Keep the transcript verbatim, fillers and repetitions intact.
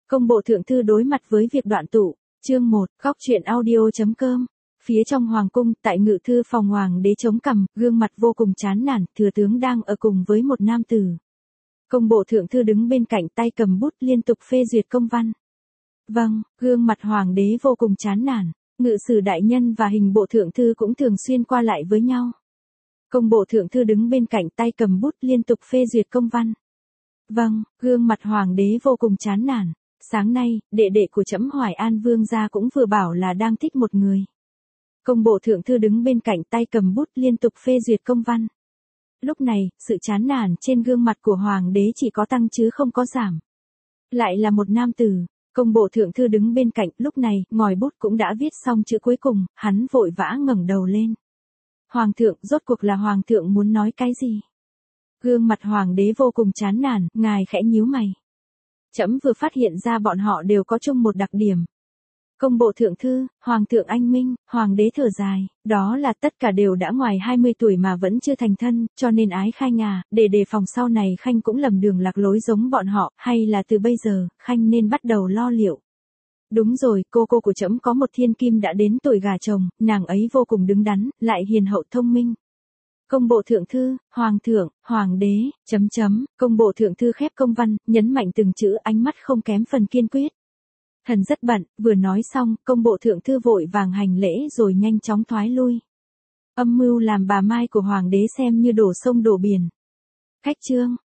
Công bộ thượng thư đối mặt với việc đoạn tụ. Chương một, góc truyện audio.com. Phía trong hoàng cung, tại ngự thư phòng hoàng đế chống cằm, gương mặt vô cùng chán nản, thừa tướng đang ở cùng với một nam tử. Công bộ thượng thư đứng bên cạnh tay cầm bút liên tục phê duyệt công văn. Vâng, gương mặt hoàng đế vô cùng chán nản, ngự sử đại nhân và hình bộ thượng thư cũng thường xuyên qua lại với nhau. Công bộ thượng thư đứng bên cạnh tay cầm bút liên tục phê duyệt công văn. Vâng, gương mặt hoàng đế vô cùng chán nản. Sáng nay, đệ đệ của trẫm Hoài An Vương gia cũng vừa bảo là đang thích một người. Công bộ thượng thư đứng bên cạnh tay cầm bút liên tục phê duyệt công văn. Lúc này, sự chán nản trên gương mặt của hoàng đế chỉ có tăng chứ không có giảm. Lại là một nam tử. Công bộ thượng thư đứng bên cạnh, lúc này, ngòi bút cũng đã viết xong chữ cuối cùng, hắn vội vã ngẩng đầu lên. Hoàng thượng, rốt cuộc là hoàng thượng muốn nói cái gì? Gương mặt hoàng đế vô cùng chán nản, ngài khẽ nhíu mày. Trẫm vừa phát hiện ra bọn họ đều có chung một đặc điểm. Công bộ thượng thư, hoàng thượng anh minh, hoàng đế thở dài, đó là tất cả đều đã ngoài hai mươi tuổi mà vẫn chưa thành thân, cho nên ái Khanh à, để đề phòng sau này Khanh cũng lầm đường lạc lối giống bọn họ, hay là từ bây giờ, Khanh nên bắt đầu lo liệu. Đúng rồi, cô cô của trẫm có một thiên kim đã đến tuổi gả chồng, nàng ấy vô cùng đứng đắn, lại hiền hậu thông minh. Công bộ thượng thư, hoàng thượng, hoàng đế, chấm chấm, công bộ thượng thư khép công văn, nhấn mạnh từng chữ, ánh mắt không kém phần kiên quyết. Thần rất bận, vừa nói xong, công bộ thượng thư vội vàng hành lễ rồi nhanh chóng thoái lui. Âm mưu làm bà Mai của hoàng đế xem như đổ sông đổ biển. Khách trương,